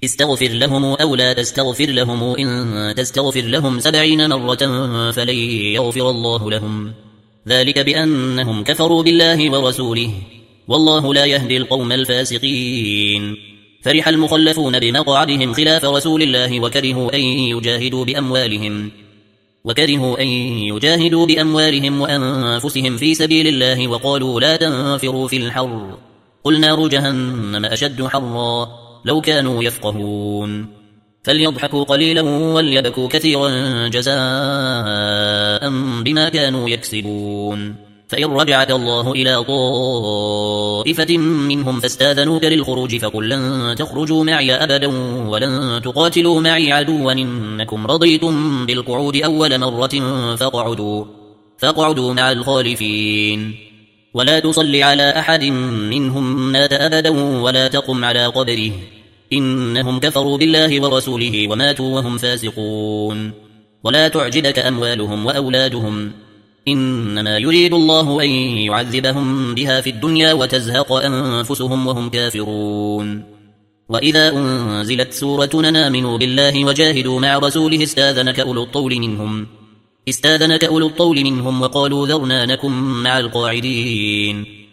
استغفر لهم أو لا تستغفر لهم إن تستغفر لهم 70 مرة فلن يغفر الله لهم ذلك بأنهم كفروا بالله ورسوله والله لا يهدي القوم الفاسقين فرح المخلفون بمقعدهم خلاف رسول الله وكرهوا أن يجاهدوا بأموالهم وأنفسهم في سبيل الله وقالوا لا تنفروا في الحر قل نار جهنم أشد حرا لو كانوا يفقهون فليضحكوا قليلا وليبكوا كثيرا جزاء بما كانوا يكسبون فإن رجعك الله إلى طائفة منهم فاستاذنوك للخروج فقل لن تخرجوا معي أبدا ولن تقاتلوا معي عدوا إنكم رضيتم بالقعود أول مرة فاقعدوا مع الخالفين ولا تصل على أحد منهم مات أبدا ولا تقم على قبره إنهم كفروا بالله ورسوله وماتوا وهم فاسقون ولا تعجبك أموالهم وأولادهم إنما يريد الله أن يعذبهم بها في الدنيا وتزهق أنفسهم وهم كافرون وإذا أنزلت سورة آمنوا بالله وجاهدوا مع رسوله استاذنك أولو الطول منهم وقالوا ذرنا نكن مع القاعدين